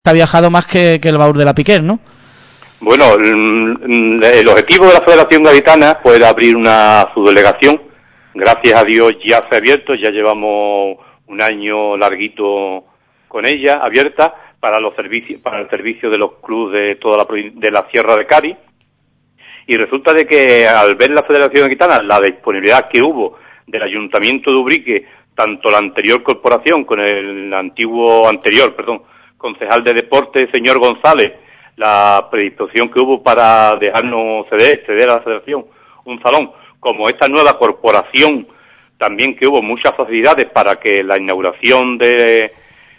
ha viajado más que el Baur de la Piquer, ¿no? Bueno, el objetivo de la Federación Gaditana fue abrir una subdelegación. Gracias a Dios ya se ha abierto, ya llevamos un año larguito con ella abierta para los servicios, para el servicio de los clubes de toda de la Sierra de Cádiz. Y resulta de que al ver la Federación Gaditana la disponibilidad que hubo del Ayuntamiento de Ubrique, tanto la anterior corporación con el anterior concejal de deporte, señor González, la predisposición que hubo para dejarnos ceder a la Federación un salón, como esta nueva corporación también que hubo muchas facilidades para que la inauguración de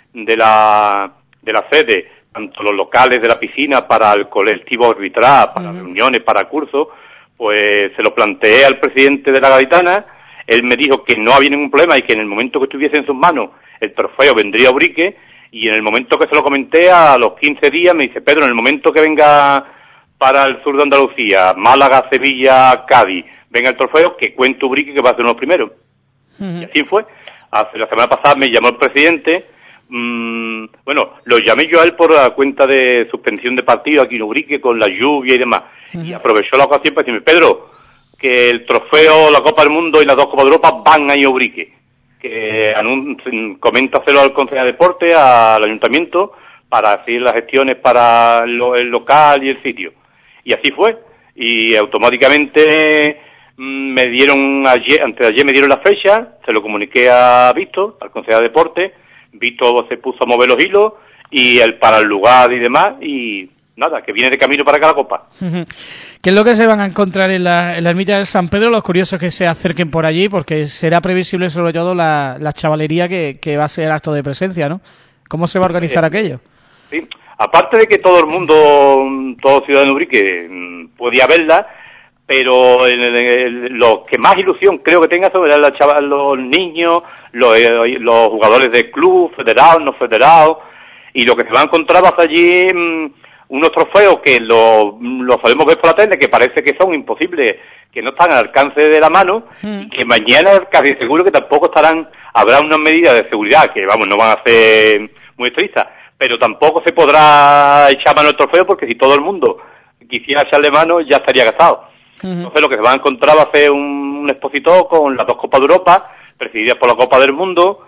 la sede, tanto los locales de la piscina para el colectivo arbitral, para reuniones, para cursos, pues se lo planteé al presidente de la Gaditana. Él me dijo que no había ningún problema y que en el momento que estuviese en sus manos el trofeo vendría a Ubrique, y en el momento que se lo comenté, a los 15 días, me dice: Pedro, en el momento que venga para el sur de Andalucía, Málaga, Sevilla, Cádiz, venga el trofeo, que cuente Ubrique, que va a ser uno de los primeros. Y así fue. La semana pasada me llamó el presidente. Bueno, lo llamé yo a él por la cuenta de suspensión de partido aquí en Ubrique, con la lluvia y demás. Y aprovechó la ocasión para decirme: Pedro, que el trofeo, la Copa del Mundo y las dos Copas de Europa van a ir a Ubrique. Que coméntaselo al Consejo de Deporte, al Ayuntamiento, para hacer las gestiones para el local y el sitio. Y así fue. Y automáticamente me dieron antes de ayer me dieron la fecha, se lo comuniqué a Víctor, al Consejo de Deporte. Víctor se puso a mover los hilos y para el lugar y demás, y nada, que viene de camino para acá la Copa. ¿Qué es lo que se van a encontrar en la ermita del San Pedro los curiosos que se acerquen por allí? Porque será previsible sobre todo la chavalería que va a ser el acto de presencia, ¿no? ¿Cómo se va a organizar aquello? Sí, aparte de que todo el mundo, todo ciudadano Ubrique podía verla, pero lo que más ilusión creo que tenga sobre los niños, los jugadores del club, federados, no federados, y lo que se va a encontrar va allí unos trofeos que lo sabemos ver por la tele, que parece que son imposibles, que no están al alcance de la mano, y que mañana casi seguro que tampoco habrá unas medidas de seguridad que, vamos, no van a ser muy estrictas, pero tampoco se podrá echar mano al trofeo, porque si todo el mundo quisiera echarle mano ya estaría gastado. Entonces lo que se va a encontrar va a ser un expositor con las dos Copas de Europa, presididas por la Copa del Mundo,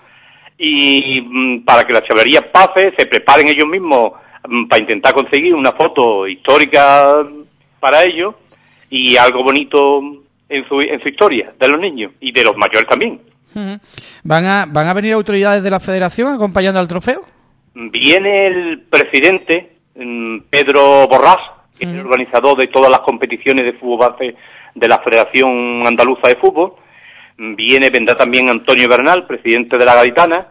y para que la chavalería pase, se preparen ellos mismos para intentar conseguir una foto histórica para ellos y algo bonito en su historia de los niños y de los mayores también. ¿Van a venir autoridades de la Federación acompañando al trofeo? Viene el presidente, Pedro Borrás, que es el organizador de todas las competiciones de fútbol base de la Federación Andaluza de Fútbol. Vendrá también Antonio Bernal, presidente de la Gaditana,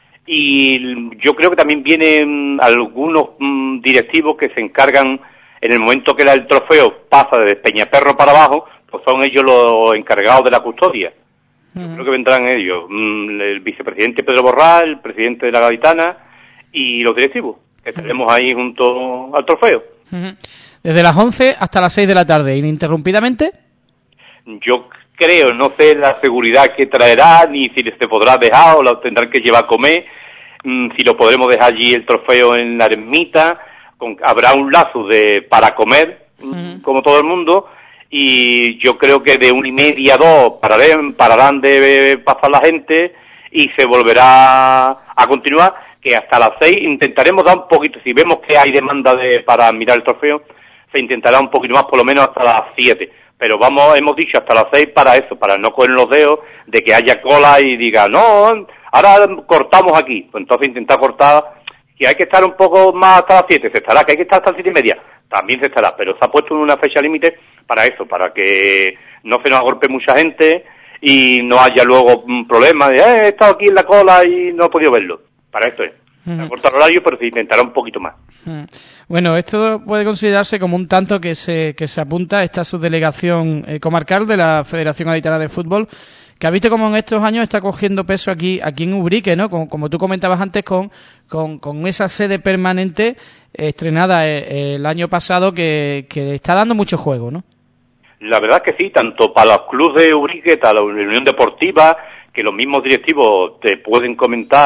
y yo creo que también vienen algunos directivos que se encargan, en el momento que el trofeo pasa de Peñaperro para abajo, pues son ellos los encargados de la custodia. Yo creo que vendrán ellos, el vicepresidente Pedro Borrás, el presidente de la Gaditana y los directivos, que estaremos ahí junto al trofeo. Desde las 11 hasta las 6 de la tarde, ininterrumpidamente. Yo creo, no sé la seguridad que traerá, ni si se podrá dejar o lo tendrán que llevar a comer, si lo podremos dejar allí el trofeo en la ermita, habrá un lazo para comer, como todo el mundo, y yo creo que de 1:30 a 2 pararán de pasar la gente y se volverá a continuar, que hasta las 6 intentaremos dar un poquito, si vemos que hay demanda para mirar el trofeo, se intentará un poquito más, por lo menos hasta las 7. Pero hemos dicho hasta las 6 para eso, para no coger los dedos de que haya cola y diga, no, ahora cortamos aquí. Pues entonces intentar cortar, que hay que estar un poco más hasta las 7, se estará, que hay que estar hasta las 7:30, también se estará, pero se ha puesto una fecha límite para eso, para que no se nos agolpe mucha gente y no haya luego un problema de, he estado aquí en la cola y no he podido verlo. Para esto es. Se corta el horario, pero se intentará un poquito más. Bueno, esto puede considerarse como un tanto que se apunta a esta subdelegación comarcal de la Federación Gaditana de Fútbol, que ha visto como en estos años está cogiendo peso aquí en Ubrique, ¿no? Como tú comentabas antes, con esa sede permanente estrenada el año pasado que está dando mucho juego, ¿no? La verdad es que sí, tanto para los clubes de Ubrique, para la Unión Deportiva, que los mismos directivos te pueden comentar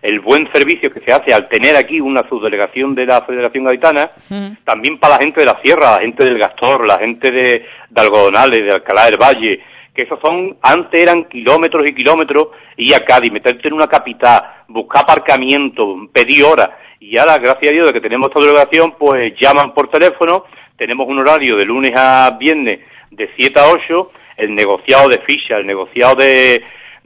el buen servicio que se hace al tener aquí una subdelegación de la Federación Gaditana, también para la gente de la Sierra, la gente del Gastor, la gente de Algodonales, de Alcalá del Valle, que esos antes eran kilómetros y kilómetros, ir a Cádiz, meterte en una capital, buscar aparcamiento, pedir horas, y ahora, gracias a Dios, de que tenemos esta delegación, pues llaman por teléfono, tenemos un horario de lunes a viernes de 7 a 8, el negociado de fichas, el negociado de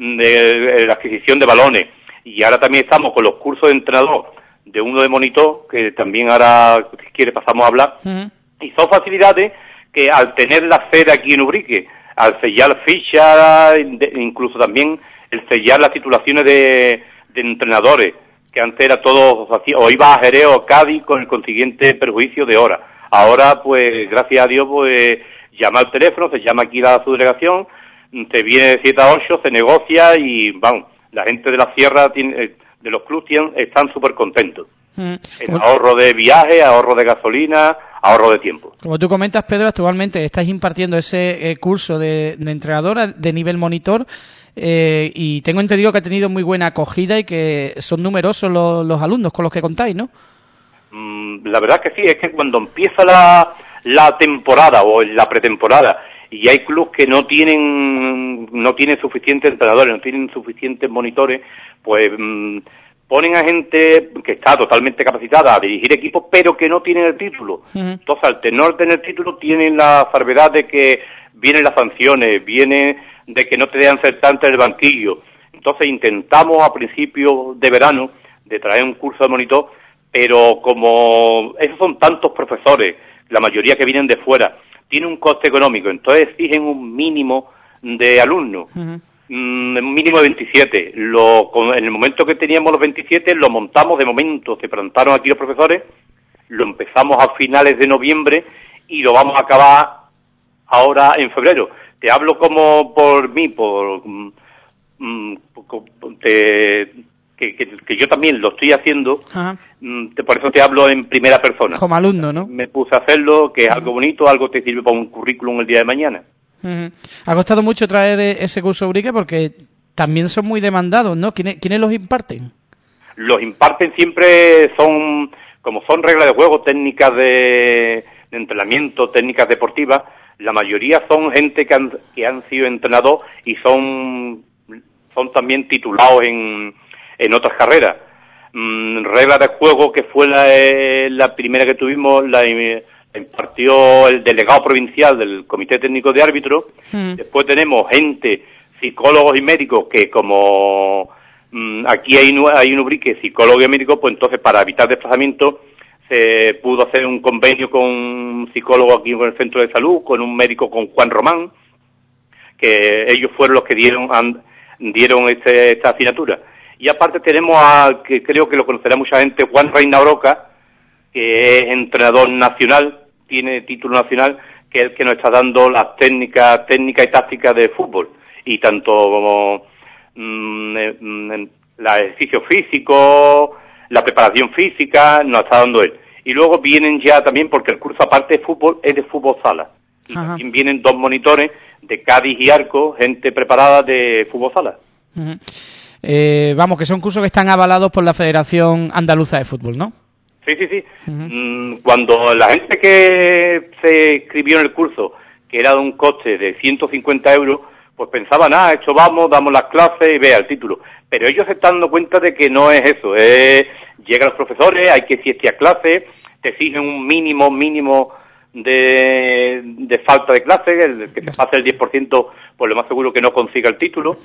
la adquisición de balones, y ahora también estamos con los cursos de entrenador de uno de monitor, que también ahora, si quiere, pasamos a hablar, y son facilidades que al tener la sede aquí en Ubrique, al sellar fichas, incluso también el sellar las titulaciones de entrenadores, que antes era todo, o iba a Jerez o Cádiz con el consiguiente perjuicio de horas. Ahora, pues, gracias a Dios, pues, llama al teléfono, se llama aquí a su delegación, se viene de 7 a 8, se negocia y, vamos, la gente de la Sierra, de los clubes, están súper contentos. En ahorro de viaje, ahorro de gasolina, ahorro de tiempo. Como tú comentas, Pedro, actualmente estás impartiendo ese curso de entrenador de nivel monitor y tengo entendido que ha tenido muy buena acogida y que son numerosos los alumnos con los que contáis, ¿no? La verdad que sí, es que cuando empieza la temporada o la pretemporada y hay clubes que no tienen suficientes entrenadores, no tienen suficientes monitores, pues ponen a gente que está totalmente capacitada a dirigir equipos, pero que no tienen el título. Entonces, al no tener título, tienen la salvedad de que vienen las sanciones, viene de que no te dejan ser tanto en el banquillo. Entonces, intentamos a principios de verano de traer un curso de monitor, pero como esos son tantos profesores, la mayoría que vienen de fuera, tiene un coste económico, entonces exigen un mínimo de alumnos. Un mínimo de 27. En el momento que teníamos los 27, lo montamos de momento, se plantaron aquí los profesores, lo empezamos a finales de noviembre y lo vamos a acabar ahora en febrero. Te hablo como por mí, que yo también lo estoy haciendo, por eso te hablo en primera persona. Como alumno, ¿no? Me puse a hacerlo, que es algo bonito, algo que te sirve para un currículum el día de mañana. Ha costado mucho traer ese curso Ubrique porque también son muy demandados, ¿no? ¿Quiénes los imparten? Los imparten siempre como son reglas de juego, técnicas de entrenamiento, técnicas deportivas. La mayoría son gente que han sido entrenados y son también titulados en otras carreras. Reglas de juego, que fue la primera que tuvimos, la impartió el delegado provincial del Comité Técnico de Árbitros. Después tenemos psicólogos y médicos, que como aquí hay un Ubrique, psicólogo y médico, pues entonces para evitar desplazamiento se pudo hacer un convenio con un psicólogo aquí en el centro de salud, con un médico, con Juan Román, que ellos fueron los que dieron esta asignatura. Y aparte tenemos que creo que lo conocerá mucha gente, Juan Reina Broca, que es entrenador nacional, tiene título nacional, que es el que nos está dando las técnicas y tácticas de fútbol, y tanto como el ejercicio físico, la preparación física, nos está dando él. Y luego vienen ya también, porque el curso aparte de fútbol es de fútbol sala, y también vienen 2 monitores de Cádiz y Arco, gente preparada de fútbol sala. Vamos, que son cursos que están avalados por la Federación Andaluza de Fútbol, ¿no? Sí. Cuando la gente que se inscribió en el curso, que era de un coste de 150 euros, pues pensaban, esto damos las clases y vea el título. Pero ellos se están dando cuenta de que no es eso. Llegan los profesores, hay que asistir a clases, te exigen un mínimo de falta de clase, el que te pase el 10%, pues lo más seguro que no consiga el título.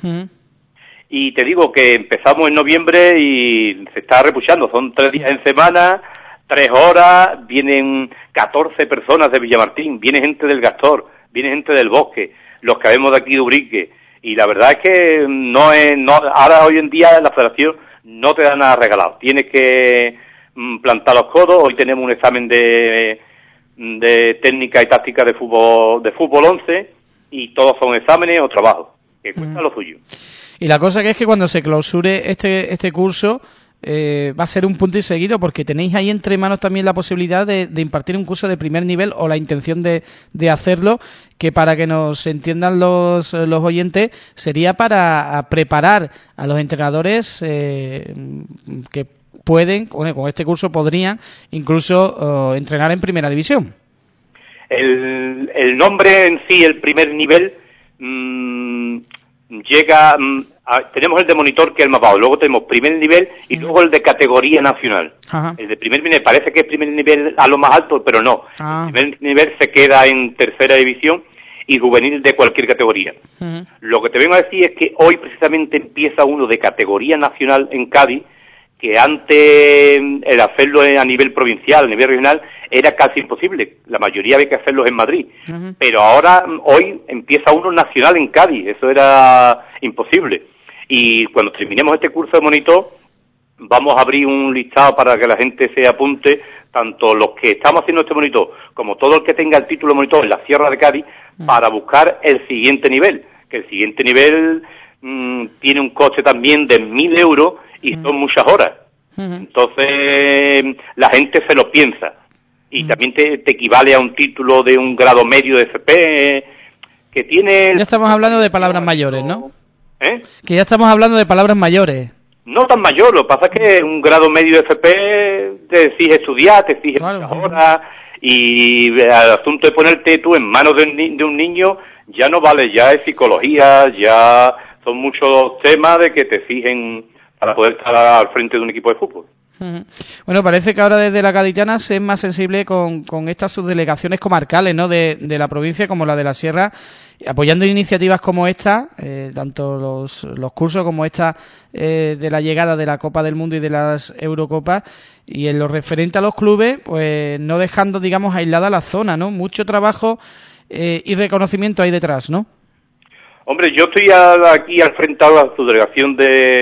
Y te digo que empezamos en noviembre y se está repuchando, son 3 días en semana, 3 horas, vienen 14 personas de Villamartín, viene gente del Gastor, viene gente del Bosque, los que vemos de aquí de Ubrique, y la verdad es que ahora hoy en día la Federación no te da nada regalado, tienes que plantar los codos. Hoy tenemos un examen de técnica y táctica de fútbol 11, y todos son exámenes o trabajos, que cuesta lo suyo. Y la cosa que es que cuando se clausure este curso, va a ser un punto y seguido, porque tenéis ahí entre manos también la posibilidad de impartir un curso de primer nivel, o la intención de hacerlo, que para que nos entiendan los oyentes, sería para preparar a los entrenadores que pueden, con este curso podrían incluso entrenar en primera división. El nombre en sí, el primer nivel, llega... tenemos el de monitor, que es el más bajo, luego tenemos primer nivel y luego el de categoría nacional. Ajá. El de primer nivel parece que es primer nivel a lo más alto, pero no. El primer nivel se queda en tercera división y juvenil de cualquier categoría. Lo que te vengo a decir es que hoy precisamente empieza uno de categoría nacional en Cádiz, que antes el hacerlo a nivel provincial, a nivel regional, era casi imposible. La mayoría había que hacerlos en Madrid. Pero ahora, hoy, empieza uno nacional en Cádiz. Eso era imposible. Y cuando terminemos este curso de monitor, vamos a abrir un listado para que la gente se apunte, tanto los que estamos haciendo este monitor, como todo el que tenga el título de monitor en la Sierra de Cádiz, para buscar el siguiente nivel. Que el siguiente nivel tiene un coste también de 1.000 euros y son muchas horas. Entonces, la gente se lo piensa. Y también te equivale a un título de un grado medio de FP, que tiene... Ya estamos hablando de palabras mayores, ¿no? Que ya estamos hablando de palabras mayores. No tan mayor, lo que pasa es que un grado medio de FP te exige estudiar, te exige muchas horas, y el asunto de ponerte tú en manos de un niño ya no vale, ya es psicología, ya son muchos temas de que te exigen para poder estar al frente de un equipo de fútbol. Bueno, parece que ahora desde la Gaditana se es más sensible con estas subdelegaciones comarcales, ¿no?, de la provincia, como la de la Sierra, apoyando iniciativas como esta, tanto los cursos como esta de la llegada de la Copa del Mundo y de las Eurocopas, y en lo referente a los clubes, pues no dejando, digamos, aislada la zona, ¿no? Mucho trabajo y reconocimiento ahí detrás, ¿no? Hombre, yo estoy aquí al frente de la subdelegación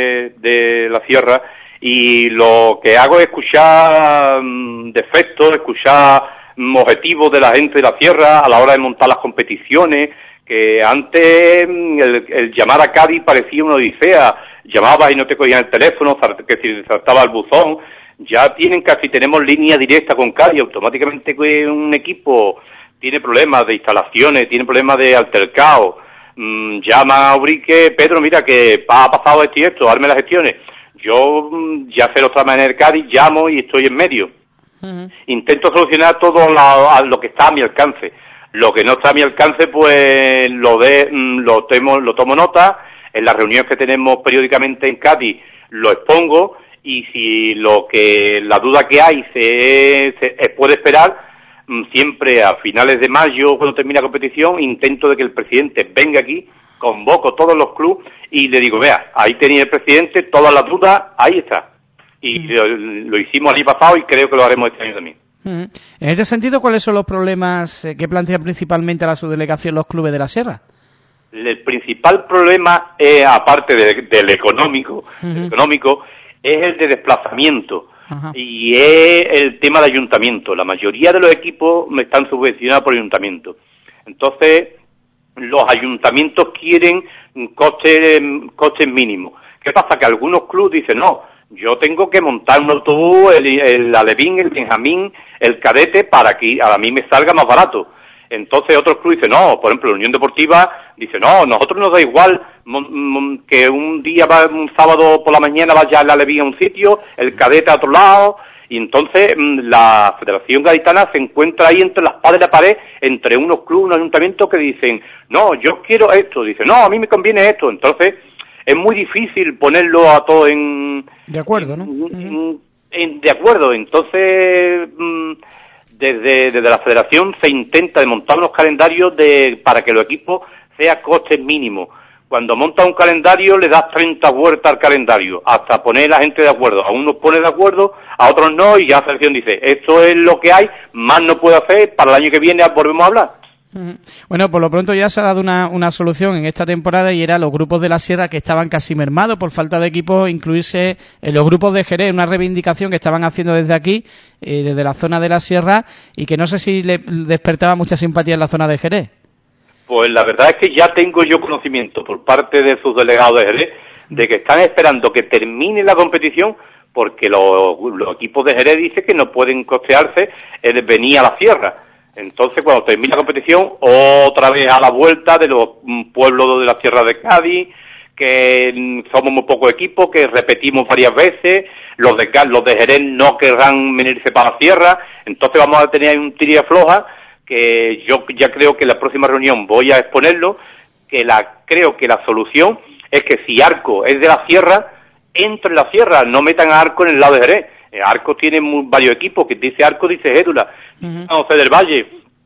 de la Sierra, y lo que hago es escuchar defectos, escuchar objetivos de la gente de la Sierra a la hora de montar las competiciones, que antes el llamar a Cádiz parecía una odisea, llamabas y no te cogían el teléfono, que si saltaba el buzón. Ya tenemos línea directa con Cádiz, automáticamente que un equipo tiene problemas de instalaciones, tiene problemas de altercado, llama a Ubrique, Pedro, mira que ha pasado esto y esto, hazme las gestiones. Yo ya sé los trámites en el Cádiz, llamo y estoy en medio. Intento solucionar todo lo que está a mi alcance. Lo que no está a mi alcance, pues lo tomo nota. En las reuniones que tenemos periódicamente en Cádiz lo expongo, y si la duda que hay se puede esperar, siempre a finales de mayo, cuando termine la competición, intento de que el presidente venga aquí, convoco todos los clubes y le digo, vea, ahí tenía el presidente, todas las dudas, ahí está. Y lo hicimos el año pasado y creo que lo haremos este año también. En este sentido, ¿cuáles son los problemas que plantean principalmente a la subdelegación los clubes de la Sierra? El principal problema, aparte del económico, es el de desplazamiento. Y es el tema de ayuntamiento. La mayoría de los equipos están subvencionados por ayuntamiento. Entonces, los ayuntamientos quieren costes mínimos. ¿Qué pasa? Que algunos clubes dicen, no, yo tengo que montar un autobús, el alevín, el benjamín, el cadete, para que a mí me salga más barato. Entonces otros clubes dicen, no, por ejemplo, la Unión Deportiva dice, no, nosotros nos da igual que un sábado por la mañana vaya el alevín a un sitio, el cadete a otro lado. Y entonces la Federación Gaditana se encuentra ahí entre la espada y la pared, entre unos clubes, un ayuntamiento que dicen, no, yo quiero esto, dice, no, a mí me conviene esto. Entonces es muy difícil ponerlo a todo de acuerdo, ¿no? De acuerdo. Entonces desde la Federación se intenta de montar unos calendarios para que los equipos sean costes mínimos. Cuando montas un calendario le das 30 vueltas al calendario, hasta poner a la gente de acuerdo. A unos pone de acuerdo, a otros no, y ya la selección dice, esto es lo que hay, más no puedo hacer, para el año que viene volvemos a hablar. Bueno, por lo pronto ya se ha dado una solución en esta temporada, y era los grupos de la Sierra, que estaban casi mermados por falta de equipos, incluirse en los grupos de Jerez, una reivindicación que estaban haciendo desde aquí, desde la zona de la Sierra, y que no sé si le despertaba mucha simpatía en la zona de Jerez. Pues la verdad es que ya tengo yo conocimiento por parte de sus delegados de Jerez de que están esperando que termine la competición, porque los equipos de Jerez dicen que no pueden costearse el venir a la sierra. Entonces, cuando termina la competición, otra vez a la vuelta de los pueblos de la Sierra de Cádiz, que somos muy pocos equipos, que repetimos varias veces, los de Jerez no querrán venirse para la sierra, entonces vamos a tener un tira floja, que yo ya creo que en la próxima reunión voy a exponerlo, creo que la solución es que si Arco es de la sierra, entre en la sierra, no metan a Arco en el lado de Jerez. Arco tiene varios equipos, que dice Arco, dice Gédula, del Valle,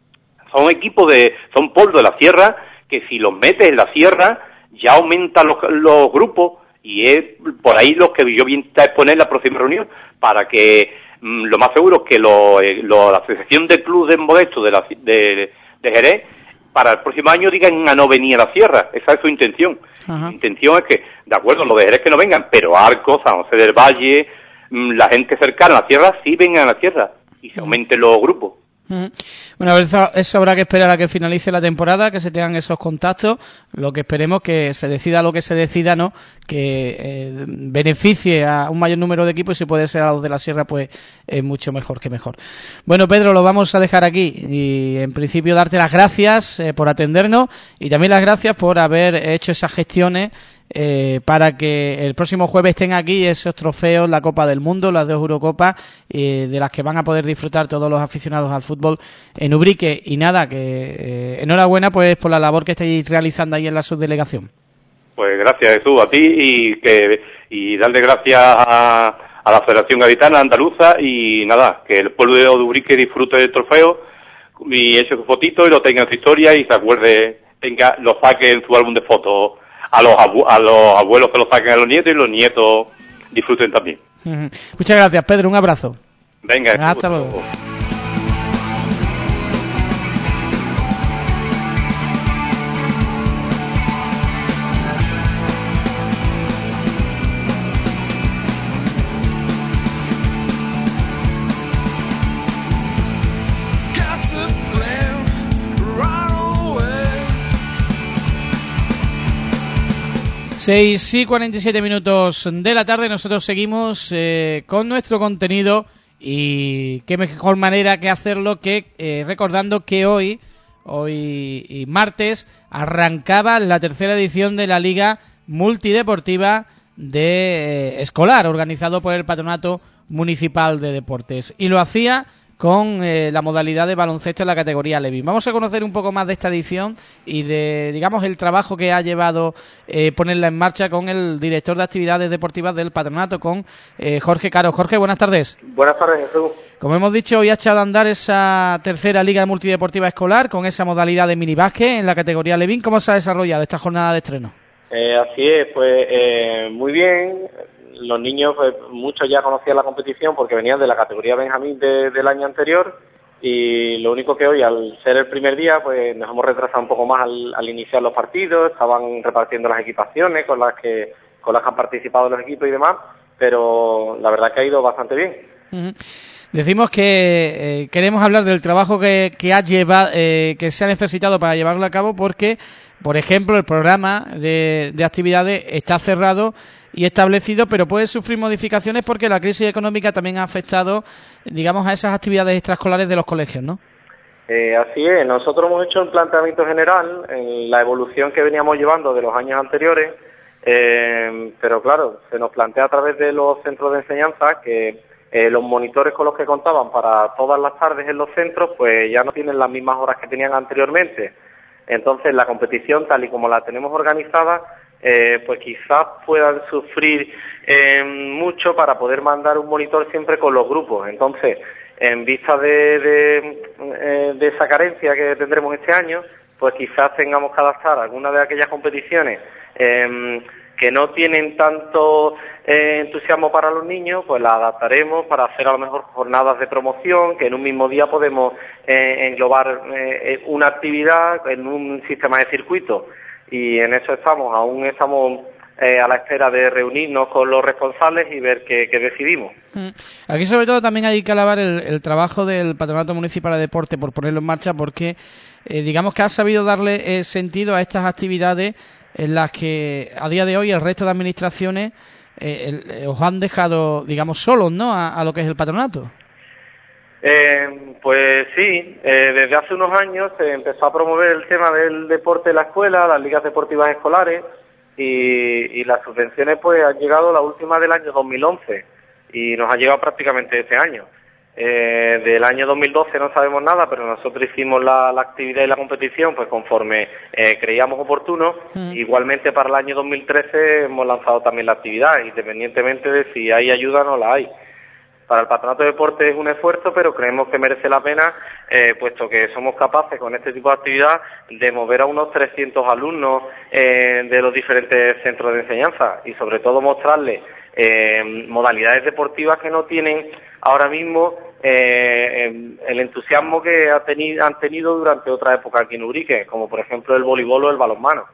son pueblos de la sierra, que si los metes en la sierra, ya aumentan los grupos, y es por ahí lo que yo voy a exponer en la próxima reunión, para que lo más seguro es que la Asociación de Clubes Modestos de Jerez, para el próximo año digan a no venir a la sierra. Esa es su intención. Ajá. La intención es que, de acuerdo, los de Jerez que no vengan, pero Arcos, San José del Valle, la gente cercana a la sierra, sí vengan a la sierra y se aumenten los grupos. Bueno, eso habrá que esperar a que finalice la temporada, que se tengan esos contactos. Lo que esperemos que se decida lo que se decida, ¿no? Que beneficie a un mayor número de equipos, y si puede ser a los de la sierra, pues es mucho mejor que mejor. Bueno, Pedro, lo vamos a dejar aquí, y en principio darte las gracias por atendernos, y también las gracias por haber hecho esas gestiones para que el próximo jueves estén aquí esos trofeos, la Copa del Mundo, las 2 Eurocopas, de las que van a poder disfrutar todos los aficionados al fútbol en Ubrique. Y nada, que enhorabuena pues por la labor que estáis realizando ahí en la subdelegación. Pues gracias, Jesús, a ti, y darle gracias a la Federación Gaditana Andaluza, y nada, que el pueblo de Ubrique disfrute del trofeo y eche su fotito y lo tenga en su historia y se acuerde, lo saque en su álbum de fotos. A los abuelos que lo saquen a los nietos, y los nietos disfruten también. Muchas gracias, Pedro. Un abrazo. Venga, hasta luego. 6:47 de la tarde, nosotros seguimos con nuestro contenido, y qué mejor manera que hacerlo que recordando que hoy martes arrancaba la tercera edición de la Liga Multideportiva de Escolar, organizado por el Patronato Municipal de Deportes, y lo hacía con la modalidad de baloncesto en la categoría Levin. Vamos a conocer un poco más de esta edición y de, digamos, el trabajo que ha llevado ponerla en marcha con el director de actividades deportivas del patronato, con Jorge Caro. Jorge, buenas tardes. Buenas tardes, Jesús. Como hemos dicho, hoy ha echado a andar esa tercera Liga Multideportiva Escolar con esa modalidad de minibásquet en la categoría Levin. ¿Cómo se ha desarrollado esta jornada de estreno? Así es, pues muy bien. Los niños, pues muchos ya conocían la competición porque venían de la categoría Benjamín del año anterior, y lo único que hoy, al ser el primer día, pues nos hemos retrasado un poco más al iniciar los partidos. Estaban repartiendo las equipaciones con las que han participado los equipos y demás, pero la verdad que ha ido bastante bien. Uh-huh. Decimos que queremos hablar del trabajo que se ha necesitado para llevarlo a cabo, porque, por ejemplo, el programa de actividades está cerrado y establecido, pero puede sufrir modificaciones porque la crisis económica también ha afectado, digamos, a esas actividades extraescolares de los colegios, ¿no? Así es. Nosotros hemos hecho un planteamiento general en la evolución que veníamos llevando de los años anteriores, pero claro, se nos plantea a través de los centros de enseñanza que los monitores con los que contaban para todas las tardes en los centros, pues ya no tienen las mismas horas que tenían anteriormente. Entonces, la competición, tal y como la tenemos organizada, pues quizás puedan sufrir mucho para poder mandar un monitor siempre con los grupos. Entonces, en vista de esa carencia que tendremos este año, pues quizás tengamos que adaptar alguna de aquellas competiciones que no tienen tanto entusiasmo para los niños, pues la adaptaremos para hacer a lo mejor jornadas de promoción, que en un mismo día podemos englobar una actividad en un sistema de circuito. Y en eso aún estamos a la espera de reunirnos con los responsables y ver qué decidimos. Aquí sobre todo también hay que alabar el trabajo del Patronato Municipal de Deporte por ponerlo en marcha, porque digamos que ha sabido darle sentido a estas actividades en las que a día de hoy el resto de administraciones os han dejado, digamos, solos, ¿no?, a lo que es el patronato. Pues sí, desde hace unos años se empezó a promover el tema del deporte en la escuela, las ligas deportivas escolares, y las subvenciones pues han llegado, la última del año 2011, y nos ha llegado prácticamente este año. Del año 2012 no sabemos nada, pero nosotros hicimos la actividad y la competición pues conforme creíamos oportuno. Igualmente para el año 2013 hemos lanzado también la actividad, independientemente de si hay ayuda o no la hay. Para el Patronato de Deportes es un esfuerzo, pero creemos que merece la pena, puesto que somos capaces con este tipo de actividad de mover a unos 300 alumnos de los diferentes centros de enseñanza y sobre todo mostrarles modalidades deportivas que no tienen ahora mismo el entusiasmo que han tenido durante otra época aquí en Ubrique, como por ejemplo el voleibol o el balonmano.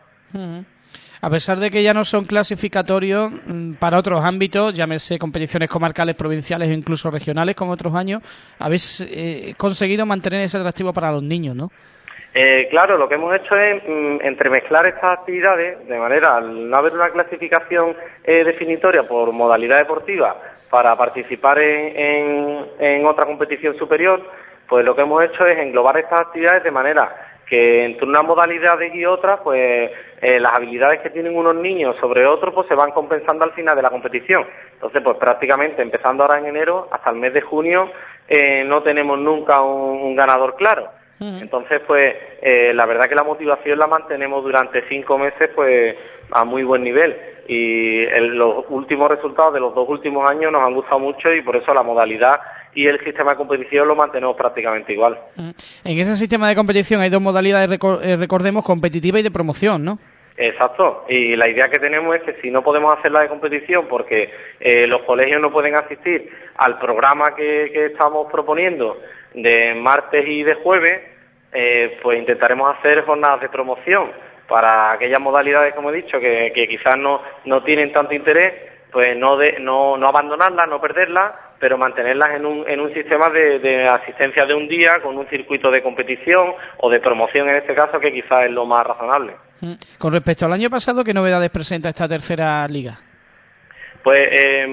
A pesar de que ya no son clasificatorios para otros ámbitos, llámese competiciones comarcales, provinciales o incluso regionales como otros años, habéis conseguido mantener ese atractivo para los niños, ¿no? Claro, lo que hemos hecho es entremezclar estas actividades de manera, al no haber una clasificación definitoria por modalidad deportiva para participar en otra competición superior, pues lo que hemos hecho es englobar estas actividades de manera que entre unas modalidades y otras, pues las habilidades que tienen unos niños sobre otros, pues se van compensando al final de la competición. Entonces, pues prácticamente empezando ahora en enero hasta el mes de junio no tenemos nunca un ganador claro. Entonces, pues la verdad que la motivación la mantenemos durante 5 meses, pues a muy buen nivel. Y los últimos resultados de los 2 últimos años nos han gustado mucho y por eso la modalidad y el sistema de competición lo mantenemos prácticamente igual. En ese sistema de competición hay 2 modalidades, recordemos, competitiva y de promoción, ¿no? Exacto, y la idea que tenemos es que si no podemos hacer la de competición porque los colegios no pueden asistir al programa que estamos proponiendo de martes y de jueves, pues intentaremos hacer jornadas de promoción para aquellas modalidades, como he dicho, que quizás no tienen tanto interés, pues no abandonarlas, no perderlas, pero mantenerlas en un sistema de asistencia de un día con un circuito de competición o de promoción en este caso, que quizás es lo más razonable. Con respecto al año pasado, ¿qué novedades presenta esta tercera liga? Pues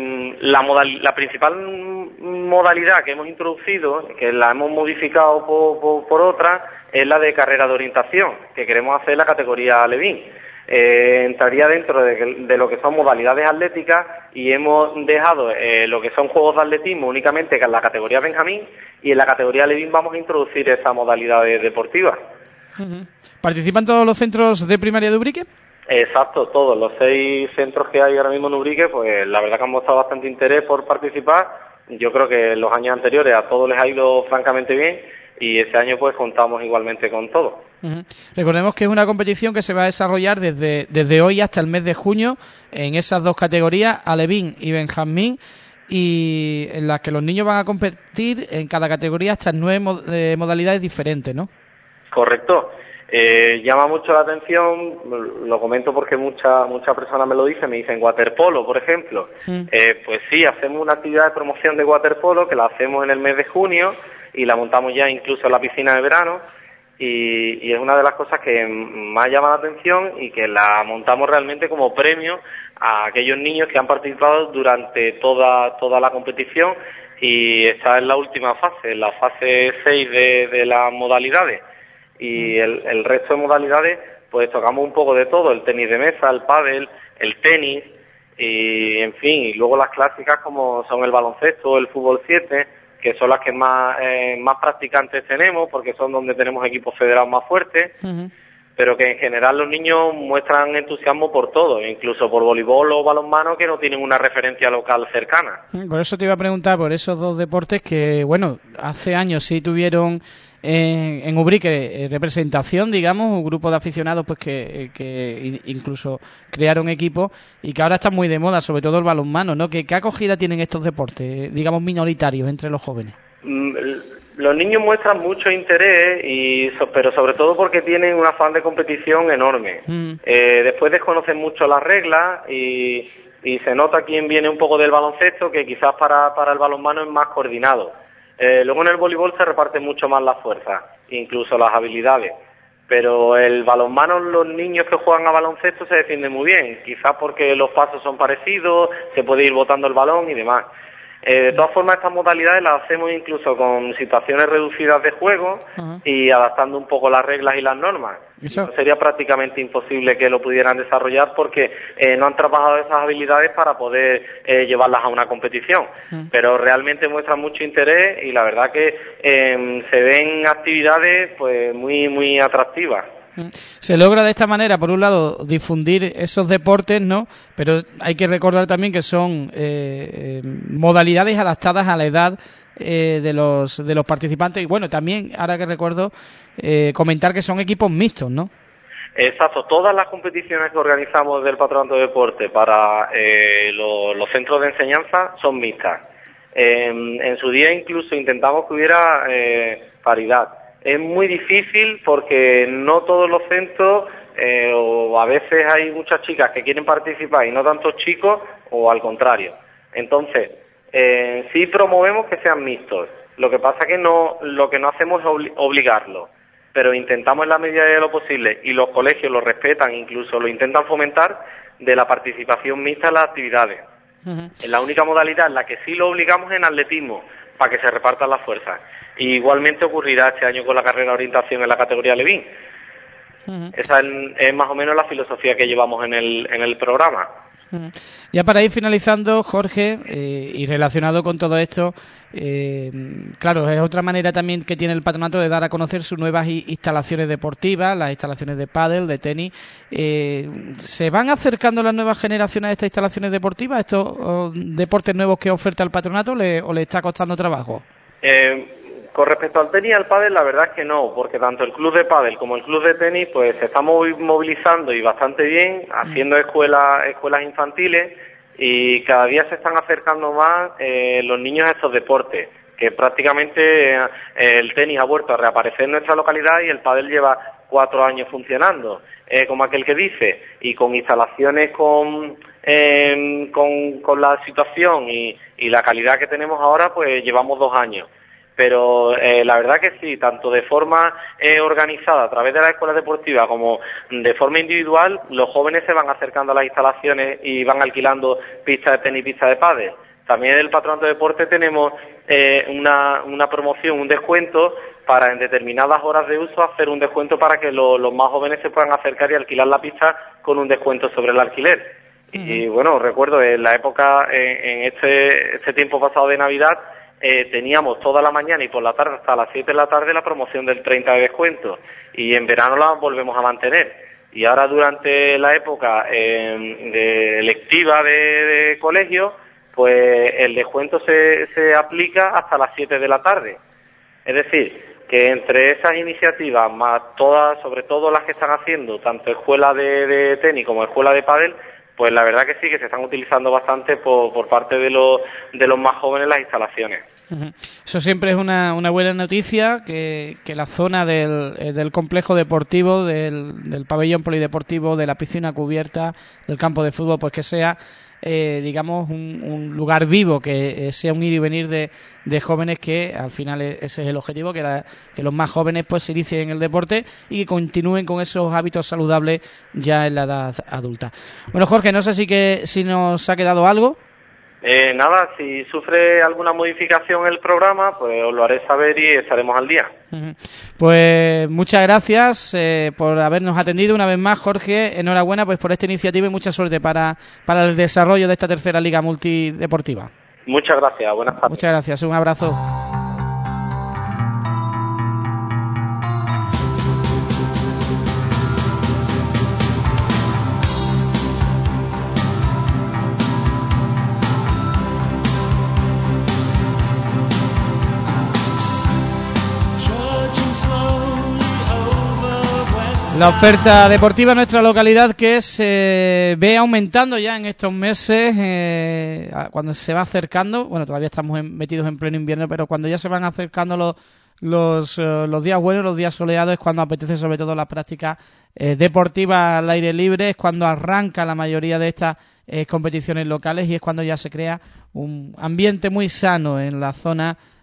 la principal modalidad que hemos introducido, que la hemos modificado por otra, es la de carrera de orientación, que queremos hacer la categoría Levín. Entraría dentro de lo que son modalidades atléticas y hemos dejado lo que son juegos de atletismo únicamente en la categoría Benjamín, y en la categoría Levín vamos a introducir esa modalidad deportiva. ¿Participan todos los centros de primaria de Ubrique? Exacto, todos los 6 centros que hay ahora mismo en Ubrique, pues la verdad que han mostrado bastante interés por participar. Yo creo que en los años anteriores a todos les ha ido francamente bien y este año pues contamos igualmente con todo. Recordemos que es una competición que se va a desarrollar desde hoy hasta el mes de junio en esas 2 categorías, Alevín y Benjamín, y en las que los niños van a competir en cada categoría hasta 9 modalidades diferentes, ¿no? Correcto. Llama mucho la atención, lo comento porque muchas personas me lo dicen, me dicen waterpolo, por ejemplo. Pues sí, hacemos una actividad de promoción de waterpolo que la hacemos en el mes de junio y la montamos ya incluso en la piscina de verano, y es una de las cosas que más llama la atención y que la montamos realmente como premio a aquellos niños que han participado durante toda la competición, y esta es la última fase, la fase 6 de las modalidades. Y el resto de modalidades pues tocamos un poco de todo, el tenis de mesa, el pádel, el tenis y en fin, y luego las clásicas como son el baloncesto, el fútbol 7, que son las que más practicantes tenemos porque son donde tenemos equipos federados más fuertes, pero que en general los niños muestran entusiasmo por todo, incluso por voleibol o balonmano, que no tienen una referencia local cercana. Por eso te iba a preguntar por esos 2 deportes que, bueno, hace años sí tuvieron en Ubrique representación, digamos, un grupo de aficionados pues que incluso crearon equipos y que ahora están muy de moda, sobre todo el balonmano, ¿no? ¿Qué acogida tienen estos deportes, digamos, minoritarios entre los jóvenes? Los niños muestran mucho interés, pero sobre todo porque tienen un afán de competición enorme. Después desconocen mucho las reglas y se nota quién viene un poco del baloncesto, que quizás para el balonmano es más coordinado. Luego en el voleibol se reparte mucho más la fuerza, incluso las habilidades. Pero el balonmano, los niños que juegan a baloncesto se defienden muy bien, quizás porque los pasos son parecidos, se puede ir botando el balón y demás. De todas formas, estas modalidades las hacemos incluso con situaciones reducidas de juego y adaptando un poco las reglas y las normas. Eso sería prácticamente imposible que lo pudieran desarrollar porque no han trabajado esas habilidades para poder llevarlas a una competición. Pero realmente muestran mucho interés y la verdad que se ven actividades pues muy atractivas. Se logra de esta manera, por un lado, difundir esos deportes, ¿no? Pero hay que recordar también que son modalidades adaptadas a la edad de los participantes. Y bueno, también, ahora que recuerdo, comentar que son equipos mixtos, ¿no? Exacto, todas las competiciones que organizamos del Patronato de Deporte para los centros de enseñanza son mixtas. En su día incluso intentamos que hubiera paridad. Es muy difícil porque no todos los centros, o a veces hay muchas chicas que quieren participar y no tantos chicos, o al contrario. Entonces, sí promovemos que sean mixtos. Lo que pasa que lo que no hacemos es obligarlos, pero intentamos en la medida de lo posible, y los colegios lo respetan, incluso lo intentan fomentar, de la participación mixta en las actividades. Es la única modalidad en la que sí lo obligamos en atletismo, para que se repartan las fuerzas. Y igualmente ocurrirá este año con la carrera de orientación en la categoría Levín. Esa es más o menos la filosofía que llevamos en el programa. Ya para ir finalizando, Jorge, y relacionado con todo esto, claro, es otra manera también que tiene el patronato de dar a conocer sus nuevas instalaciones deportivas, las instalaciones de pádel, de tenis. ¿Se van acercando las nuevas generaciones a estas instalaciones deportivas, estos deportes nuevos que oferta el patronato, o le está costando trabajo? Con respecto al tenis y al pádel, la verdad es que no, porque tanto el club de pádel como el club de tenis pues se están movilizando y bastante bien, haciendo escuelas infantiles, y cada día se están acercando más los niños a estos deportes, que prácticamente el tenis ha vuelto a reaparecer en nuestra localidad y el pádel lleva 4 años funcionando, como aquel que dice, y con instalaciones con la situación y la calidad que tenemos ahora, pues llevamos 2 años. Pero la verdad que sí, tanto de forma organizada a través de las escuelas deportivas como de forma individual, los jóvenes se van acercando a las instalaciones y van alquilando pistas de tenis y pistas de pádel. También en el Patronato de Deporte tenemos una promoción, un descuento para en determinadas horas de uso hacer un descuento para que los más jóvenes se puedan acercar y alquilar la pista con un descuento sobre el alquiler. Y bueno, recuerdo en la época, en este tiempo pasado de Navidad, teníamos toda la mañana y por la tarde hasta las 7 de la tarde la promoción del 30 de descuento, y en verano la volvemos a mantener. Y ahora durante la época de lectiva de colegio, pues el descuento se aplica hasta las 7 de la tarde. Es decir, que entre esas iniciativas, más todas, sobre todo las que están haciendo, tanto escuela de tenis como escuela de pádel, pues la verdad que sí, que se están utilizando bastante por parte de los más jóvenes las instalaciones. Eso siempre es una buena noticia, que la zona del complejo deportivo, del pabellón polideportivo, de la piscina cubierta, del campo de fútbol, pues que sea, digamos, un lugar vivo, que sea un ir y venir de jóvenes, que al final ese es el objetivo, que los más jóvenes pues se inicien en el deporte y que continúen con esos hábitos saludables ya en la edad adulta. Bueno, Jorge, no sé si nos ha quedado algo. Nada, si sufre alguna modificación el programa, pues os lo haré saber y estaremos al día. Pues muchas gracias por habernos atendido una vez más, Jorge. Enhorabuena pues por esta iniciativa y mucha suerte para el desarrollo de esta tercera liga multideportiva. Muchas gracias, buenas tardes. Muchas gracias, un abrazo. La oferta deportiva en nuestra localidad, que se ve aumentando ya en estos meses, cuando se va acercando, bueno, todavía estamos metidos en pleno invierno, pero cuando ya se van acercando los días buenos, los días soleados, es cuando apetece sobre todo la práctica deportiva al aire libre, es cuando arranca la mayoría de estas competiciones locales y es cuando ya se crea un ambiente muy sano en la zona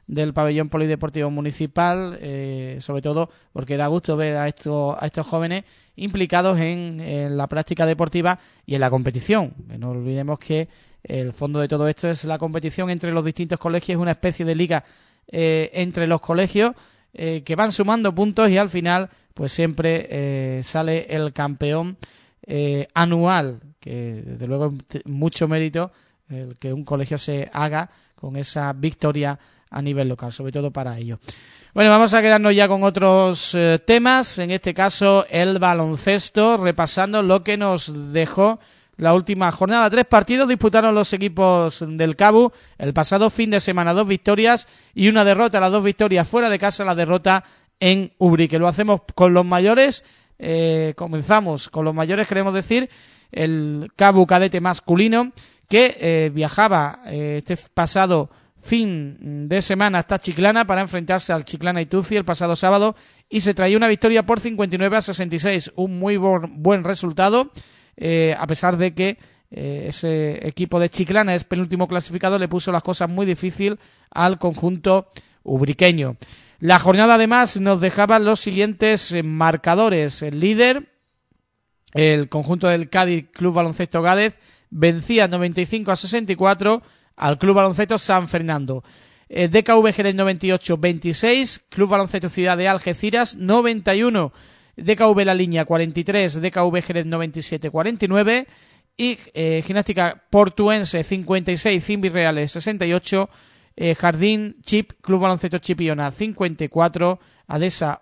del pabellón polideportivo municipal, sobre todo porque da gusto ver a estos jóvenes implicados en la práctica deportiva y en la competición. No olvidemos que el fondo de todo esto es la competición entre los distintos colegios, es una especie de liga entre los colegios que van sumando puntos y al final pues siempre sale el campeón anual, que desde luego es mucho mérito el que un colegio se haga con esa victoria a nivel local, sobre todo para ellos. Bueno, vamos a quedarnos ya con otros temas, en este caso el baloncesto, repasando lo que nos dejó la última jornada. 3 partidos disputaron los equipos del CABU el pasado fin de semana, 2 victorias y una derrota, las 2 victorias fuera de casa, la derrota en Ubrique. Lo hacemos con los mayores, comenzamos con los mayores, queremos decir, el CABU cadete masculino, que viajaba este pasado fin de semana hasta Chiclana para enfrentarse al Chiclana Ituci el pasado sábado y se traía una victoria por 59-66, un muy buen resultado, a pesar de que ese equipo de Chiclana es penúltimo clasificado, le puso las cosas muy difícil al conjunto ubriqueño. La jornada además nos dejaba los siguientes marcadores. El líder, el conjunto del Cádiz Club Baloncesto Gádez, vencía 95-64 al Club Baloncesto San Fernando. DKV Jerez 98-26, Club Baloncesto Ciudad de Algeciras 91, DKV La Línea 43, DKV Jerez 97-49 y Gimnástica Portuense 56, Cimbri Reales 68, Jardín Chip, Club Baloncesto Chipiona 54, Adesa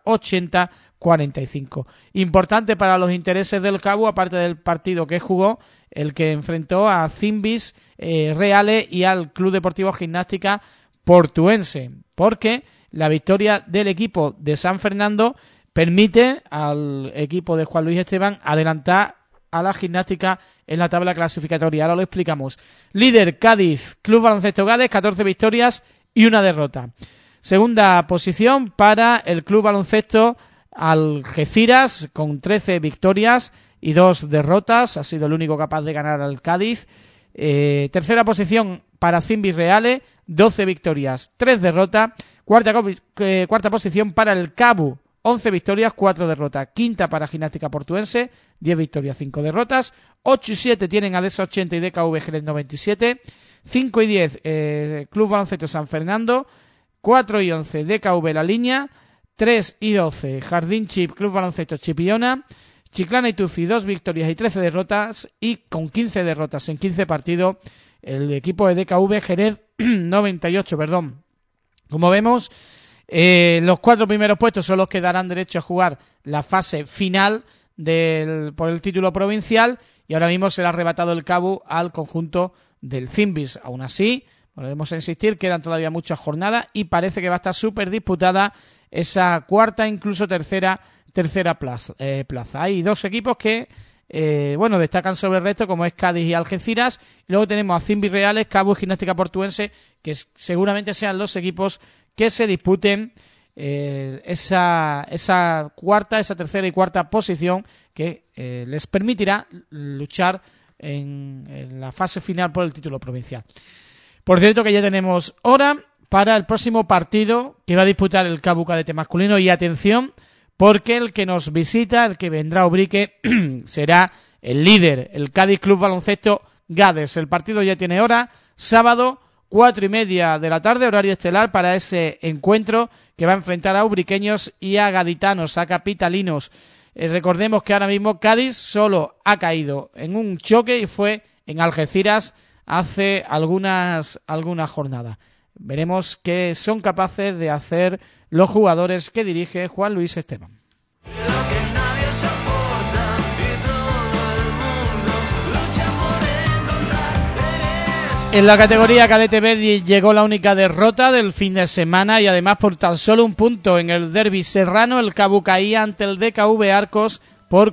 80-45. Importante para los intereses del CABU, aparte del partido que jugó, el que enfrentó a Cimbis Reales y al Club Deportivo Gimnástica Portuense, porque la victoria del equipo de San Fernando permite al equipo de Juan Luis Esteban adelantar a la Gimnástica en la tabla clasificatoria. Ahora lo explicamos. Líder Cádiz, Club Baloncesto Gádez, 14 victorias y una derrota. Segunda posición para el Club Baloncesto Algeciras, con 13 victorias y 2 derrotas. Ha sido el único capaz de ganar al Cádiz. Tercera posición para Cimbis Reales, 12 victorias, 3 derrotas. Cuarta posición para el CABU, 11 victorias, 4 derrotas. Quinta para Gimnástica Portuense, 10 victorias, 5 derrotas. 8 y 7 tienen Adesa 80 y DKV Jerez 97. 5 y 10 Club Baloncesto San Fernando. 4 y 11 DKV La Línea. 3 y 12 Jardín Chip, Club Baloncesto Chipiona. Chiclana y Tufi, 2 victorias y 13 derrotas, y con 15 derrotas en 15 partidos el equipo de DKV Jerez 98, Como vemos, los 4 primeros puestos son los que darán derecho a jugar la fase final por el título provincial, y ahora mismo se le ha arrebatado el CABU al conjunto del Cimbis. Aún así, volvemos a insistir, quedan todavía muchas jornadas y parece que va a estar súper disputada esa cuarta, incluso tercera plaza. Hay 2 equipos que destacan sobre el resto, como es Cádiz y Algeciras, y luego tenemos a Cimbis Reales, CABU y Gimnástica Portuense, que seguramente sean los equipos que se disputen esa tercera y cuarta posición que les permitirá luchar en la fase final por el título provincial. Por cierto, que ya tenemos hora para el próximo partido que va a disputar el CABU cadete masculino, y atención, porque el que nos visita, el que vendrá a Ubrique, será el líder, el Cádiz Club Baloncesto Gádez. El partido ya tiene hora, sábado, 4:30 de la tarde, horario estelar para ese encuentro que va a enfrentar a ubriqueños y a gaditanos, a capitalinos. Recordemos que ahora mismo Cádiz solo ha caído en un choque y fue en Algeciras hace algunas jornadas. Veremos qué son capaces de hacer los jugadores que dirige Juan Luis Esteban. En la categoría cadete B llegó la única derrota del fin de semana, y además por tan solo un punto en el derbi serrano. El CABU caía ante el DKV Arcos por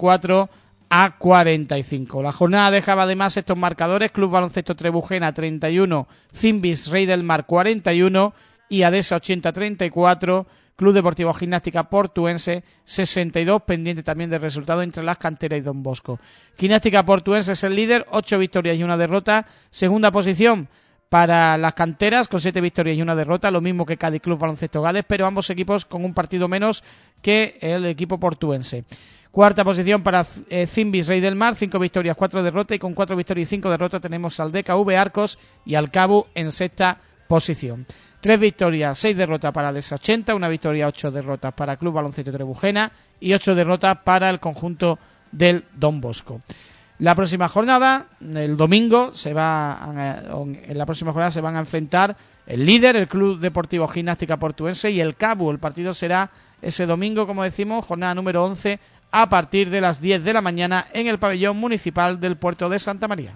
44-45. La jornada dejaba además estos marcadores: Club Baloncesto Trebujena 31, Cimbis Rey del Mar 41 y Adesa 80-34, Club Deportivo Gimnástica Portuense 62, pendiente también del resultado entre Las Canteras y Don Bosco. Gimnástica Portuense es el líder, 8 victorias y una derrota. Segunda posición para las canteras, con 7 victorias y 1 derrota, lo mismo que Cádiz Club Baloncesto Gades, pero ambos equipos con un partido menos que el equipo portuense. Cuarta posición para Zimbis Rey del Mar, 5 victorias, 4 derrotas, y con 4 victorias y 5 derrotas tenemos al DKV Arcos y al Cabu en sexta posición. 3 victorias, 6 derrotas para DESA 80, 1 victoria, 8 derrotas para Club Baloncesto Trebujena y 8 derrotas para el conjunto del Don Bosco. La próxima jornada, el domingo, se van a enfrentar el líder, el Club Deportivo Gimnástica Portuense, y el Cabu. El partido será ese domingo, como decimos, jornada número 11, a partir de las 10 de la mañana en el pabellón municipal del puerto de Santa María.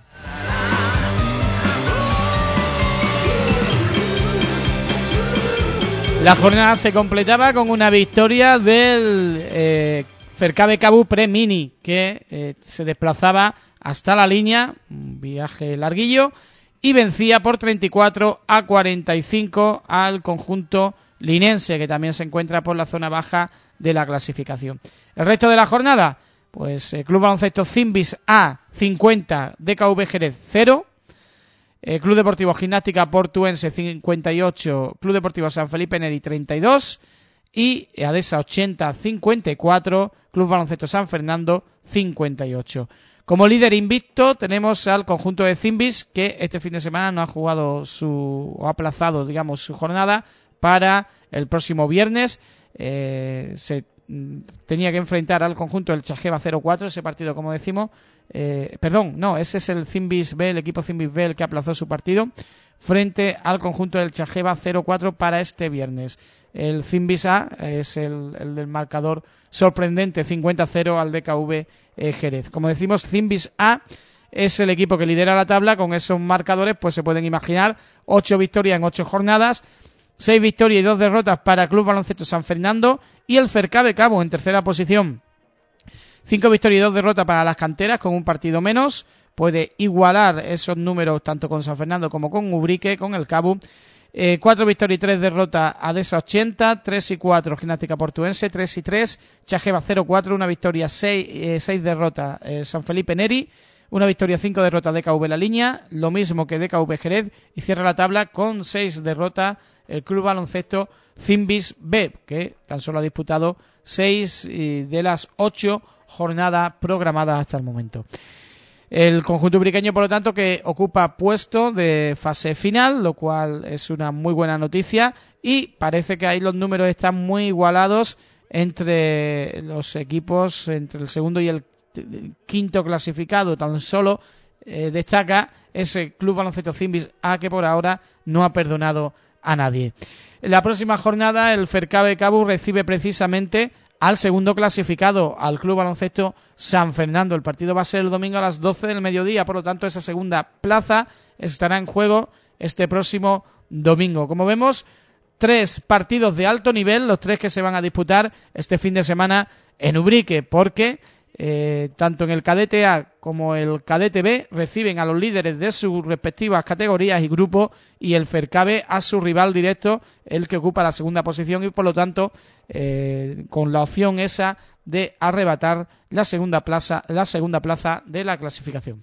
La jornada se completaba con una victoria del Fercabe Cabu Pre-Mini, que se desplazaba hasta la línea, un viaje larguillo, y vencía por 34-45 al conjunto linense, que también se encuentra por la zona baja de la clasificación. El resto de la jornada, pues Club Baloncesto Zimbis A 50, DKV Jerez 0, Club Deportivo Gimnástica Portuense 58, Club Deportivo San Felipe Neri 32 y ADESA 80-54, Club Baloncesto San Fernando 58. Como líder invicto tenemos al conjunto de Zimbis, que este fin de semana no ha jugado ha aplazado, digamos, su jornada para el próximo viernes. Se tenía que enfrentar al conjunto del Chajeva 04, ese partido, como decimos, ese es el Zimbis B, el equipo Zimbis B, el que aplazó su partido frente al conjunto del Chajeva 04 para este viernes. El Zimbis A es el del marcador sorprendente 50-0 al DKV Jerez. Como decimos, Zimbis A es el equipo que lidera la tabla. Con esos marcadores pues se pueden imaginar 8 victorias en 8 jornadas, 6 victorias y 2 derrotas para Club Baloncesto San Fernando, y el Fercabe Cabo en tercera posición. 5 victorias y 2 derrotas para las canteras, con un partido menos. Puede igualar esos números tanto con San Fernando como con Ubrique, con el Cabo. 4 victorias y 3 derrotas ADESA 80, 3 y 4 Gimnástica Portuense, 3 y 3 Chajeva 0-4, 1 victoria, 6 derrotas San Felipe Neri, 1 victoria, 5 derrotas DKV La Línea, lo mismo que DKV Jerez, y cierra la tabla con 6 derrotas el Club Baloncesto Zimbis B, que tan solo ha disputado 6 de las 8 jornadas programadas hasta el momento. El conjunto ubriqueño, por lo tanto, que ocupa puesto de fase final, lo cual es una muy buena noticia, y parece que ahí los números están muy igualados entre los equipos, entre el segundo y el quinto clasificado. Tan solo destaca ese Club Baloncesto Zimbis A, que por ahora no ha perdonado a nadie. En la próxima jornada el Fercabe Cabu recibe precisamente al segundo clasificado, al Club Baloncesto San Fernando. El partido va a ser el domingo a las 12 del mediodía, por lo tanto esa segunda plaza estará en juego este próximo domingo. Como vemos, 3 partidos de alto nivel, los 3 que se van a disputar este fin de semana en Ubrique, porque tanto en el cadete A como el cadete B reciben a los líderes de sus respectivas categorías y grupos, y el Fercabe a su rival directo, el que ocupa la segunda posición, y por lo tanto con la opción esa de arrebatar la segunda plaza de la clasificación.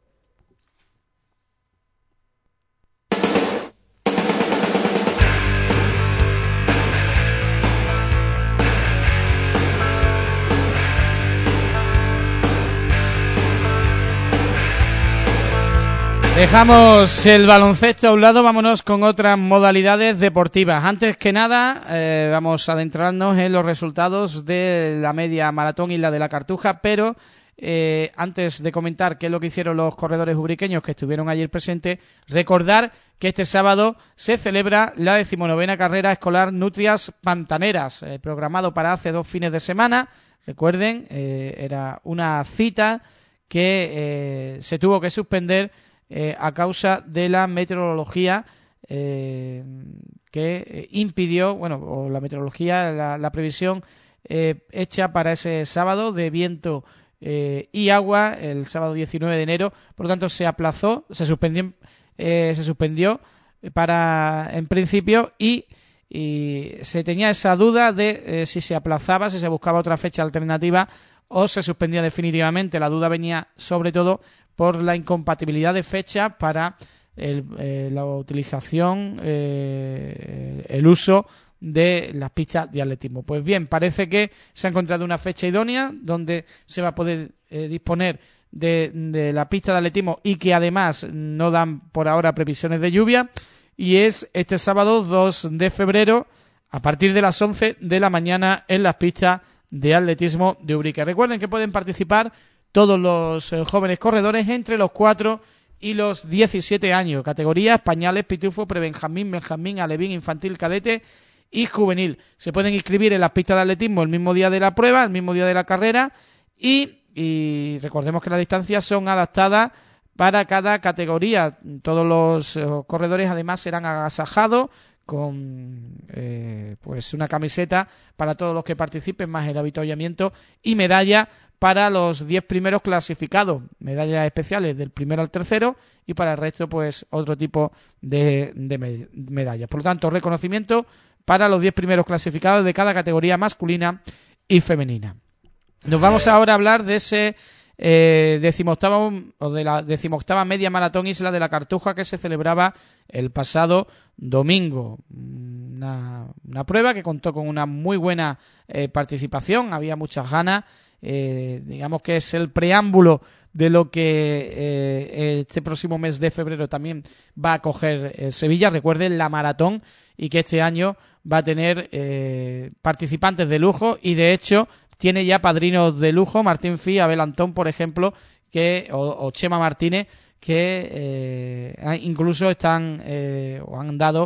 Dejamos el baloncesto a un lado, vámonos con otras modalidades deportivas. Antes que nada, vamos a adentrarnos en los resultados de la media maratón y la de la Cartuja, pero antes de comentar qué es lo que hicieron los corredores ubriqueños que estuvieron ayer presentes, recordar que este sábado se celebra la 19ª carrera escolar Nutrias Pantaneras, programado para hace 2 fines de semana. Recuerden, era una cita que se tuvo que suspender a causa de la meteorología que impidió, o la meteorología, la previsión hecha para ese sábado de viento y agua, el sábado 19 de enero, por lo tanto se aplazó, se suspendió en principio, y se tenía esa duda de si se aplazaba, si se buscaba otra fecha alternativa o se suspendía definitivamente. La duda venía sobre todo por la incompatibilidad de fecha para la utilización, el uso de las pistas de atletismo. Pues bien, parece que se ha encontrado una fecha idónea donde se va a poder disponer de la pista de atletismo y que además no dan por ahora previsiones de lluvia, y es este sábado 2 de febrero a partir de las 11 de la mañana en las pistas de atletismo de Ubrique. Recuerden que pueden participar todos los jóvenes corredores entre los 4 y los 17 años, categorías pañales, pitufo, prebenjamín, benjamín, alevín, infantil, cadete y juvenil. Se pueden inscribir en las pistas de atletismo el mismo día de la prueba, el mismo día de la carrera, y recordemos que las distancias son adaptadas para cada categoría. Todos los corredores además serán agasajados con pues una camiseta para todos los que participen, más el avituallamiento y medalla para los 10 primeros clasificados, medallas especiales del primero al tercero, y para el resto pues otro tipo de medallas. Por lo tanto, reconocimiento para los 10 primeros clasificados de cada categoría masculina y femenina. Nos vamos ahora a hablar de ese de la 18ª media maratón Isla de la Cartuja que se celebraba el pasado domingo. Una prueba que contó con una muy buena participación, había muchas ganas. Digamos que es el preámbulo de lo que este próximo mes de febrero también va a acoger Sevilla. Recuerden, la maratón, y que este año va a tener participantes de lujo, y de hecho tiene ya padrinos de lujo: Martín Fi, Abel Antón, por ejemplo, o Chema Martínez, que incluso están o han dado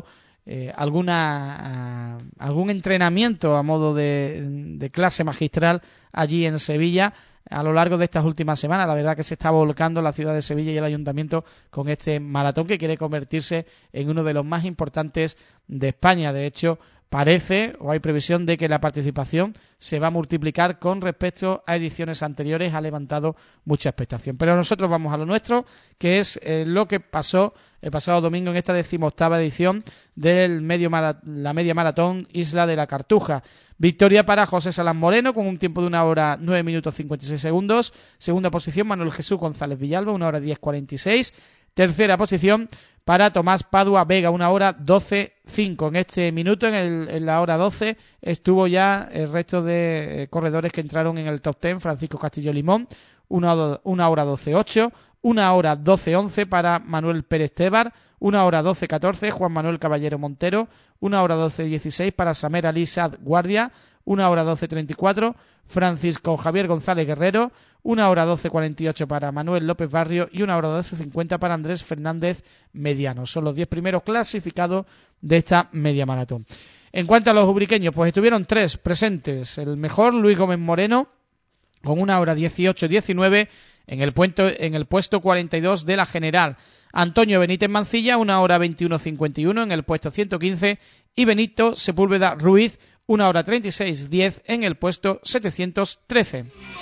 algún entrenamiento a modo de clase magistral allí en Sevilla a lo largo de estas últimas semanas. La verdad que se está volcando la ciudad de Sevilla y el ayuntamiento con este maratón que quiere convertirse en uno de los más importantes de España. De hecho, parece o hay previsión de que la participación se va a multiplicar con respecto a ediciones anteriores. Ha levantado mucha expectación. Pero nosotros vamos a lo nuestro, que es lo que pasó el pasado domingo en esta 18ª edición del la media maratón Isla de la Cartuja. Victoria para José Salán Moreno con un tiempo de 1 hora 9 minutos 56 segundos. Segunda posición Manuel Jesús González Villalba, 1 hora 10:46. Tercera posición para Tomás Padua Vega, 1 hora 12:05. En este minuto, en la hora 12, estuvo ya el resto de corredores que entraron en el top 10. Francisco Castillo Limón, 1 hora 12:08. 1 hora 12:11 para Manuel Pérez Tebar, 1 hora 12:14 Juan Manuel Caballero Montero, 1 hora 12:16 para Samer Ali Sad Guardia, 1 hora 12:34 Francisco Javier González Guerrero, 1 hora 12:48 para Manuel López Barrio y 1 hora 12:50 para Andrés Fernández Mediano. Son los 10 primeros clasificados de esta media maratón. En cuanto a los ubriqueños, pues estuvieron 3 presentes. El mejor, Luis Gómez Moreno, con 1 hora 18:19 en el puesto 42 de la general. Antonio Benítez Mancilla, 1 hora 21:51 en el puesto 115, y Benito Sepúlveda Ruiz, 1 hora 36:10 en el puesto 713.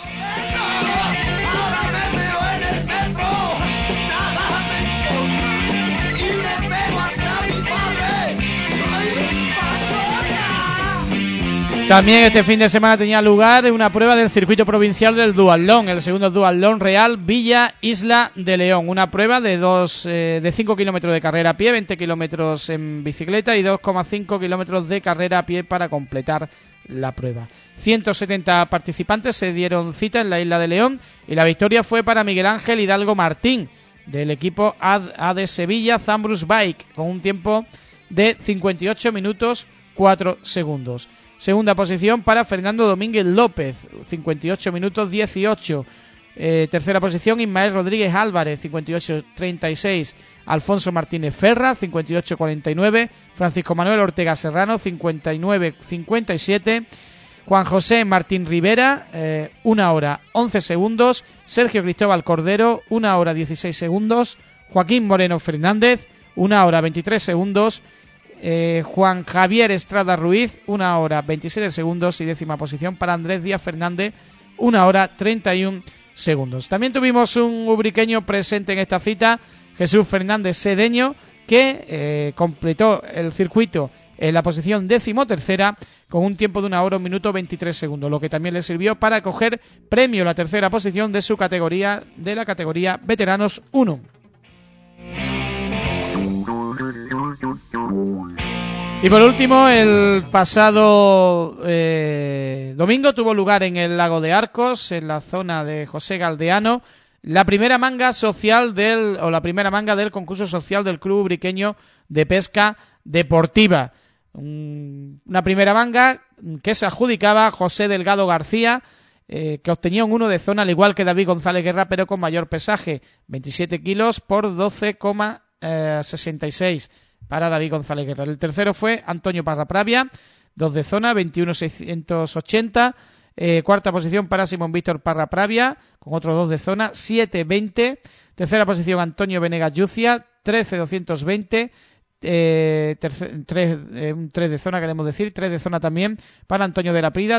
También este fin de semana tenía lugar una prueba del circuito provincial del duatlón, el segundo duatlón real Villa Isla de León, una prueba de 5 kilómetros de carrera a pie, 20 kilómetros en bicicleta y 2,5 kilómetros de carrera a pie para completar la prueba. 170 participantes se dieron cita en la Isla de León y la victoria fue para Miguel Ángel Hidalgo Martín del equipo AD Sevilla Zambrus Bike con un tiempo de 58 minutos 4 segundos. Segunda posición para Fernando Domínguez López, 58 minutos 18. Tercera posición Ismael Rodríguez Álvarez, 58-36. Alfonso Martínez Ferra, 58-49. Francisco Manuel Ortega Serrano, 59-57. Juan José Martín Rivera, 1 hora 11 segundos. Sergio Cristóbal Cordero, 1 hora 16 segundos. Joaquín Moreno Fernández, 1 hora 23 segundos. Juan Javier Estrada Ruiz, 1 hora 27 segundos, y décima posición para Andrés Díaz Fernández, 1 hora 31 segundos. También tuvimos un ubriqueño presente en esta cita, Jesús Fernández Sedeño, que completó el circuito en la posición 13ª con un tiempo de 1 hora 1 minuto 23 segundos, lo que también le sirvió para coger premio la tercera posición de su categoría, de la categoría Veteranos 1. Y por último, el pasado domingo tuvo lugar en el Lago de Arcos, en la zona de José Galdeano, la primera manga del concurso social del Club Ubriqueño de Pesca Deportiva. Una primera manga que se adjudicaba José Delgado García, que obtenía un 1 de zona, al igual que David González Guerra, pero con mayor pesaje, 27 kilos por 12,66 para David González Guerra. El tercero fue Antonio Parrapravia, 2 de zona, 21,680. Cuarta posición para Simón Víctor Parrapravia, con otro 2 de zona, 7,20. Tercera posición Antonio Venegas Yucia, 13,220. 3 de zona, queremos decir, 3 de zona también para Antonio de la Prida,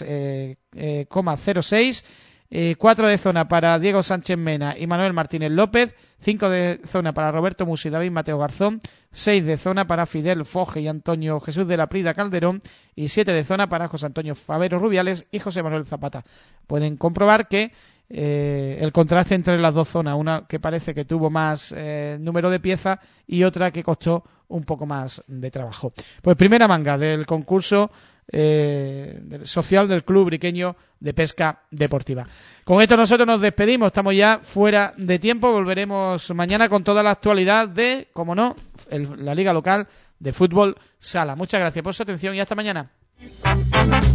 3,06. 4 de zona para Diego Sánchez Mena y Manuel Martínez López, 5 de zona para Roberto Musi y David Mateo Garzón, 6 de zona para Fidel Foge y Antonio Jesús de la Prida Calderón y 7 de zona para José Antonio Favero Rubiales y José Manuel Zapata. Pueden comprobar que el contraste entre las dos zonas, una que parece que tuvo más número de piezas y otra que costó un poco más de trabajo. Pues primera manga del concurso social del Club Ubriqueño de Pesca Deportiva. Con esto nosotros nos despedimos, estamos ya fuera de tiempo, volveremos mañana con toda la actualidad de, como no, la Liga Local de Fútbol Sala. Muchas gracias por su atención y hasta mañana.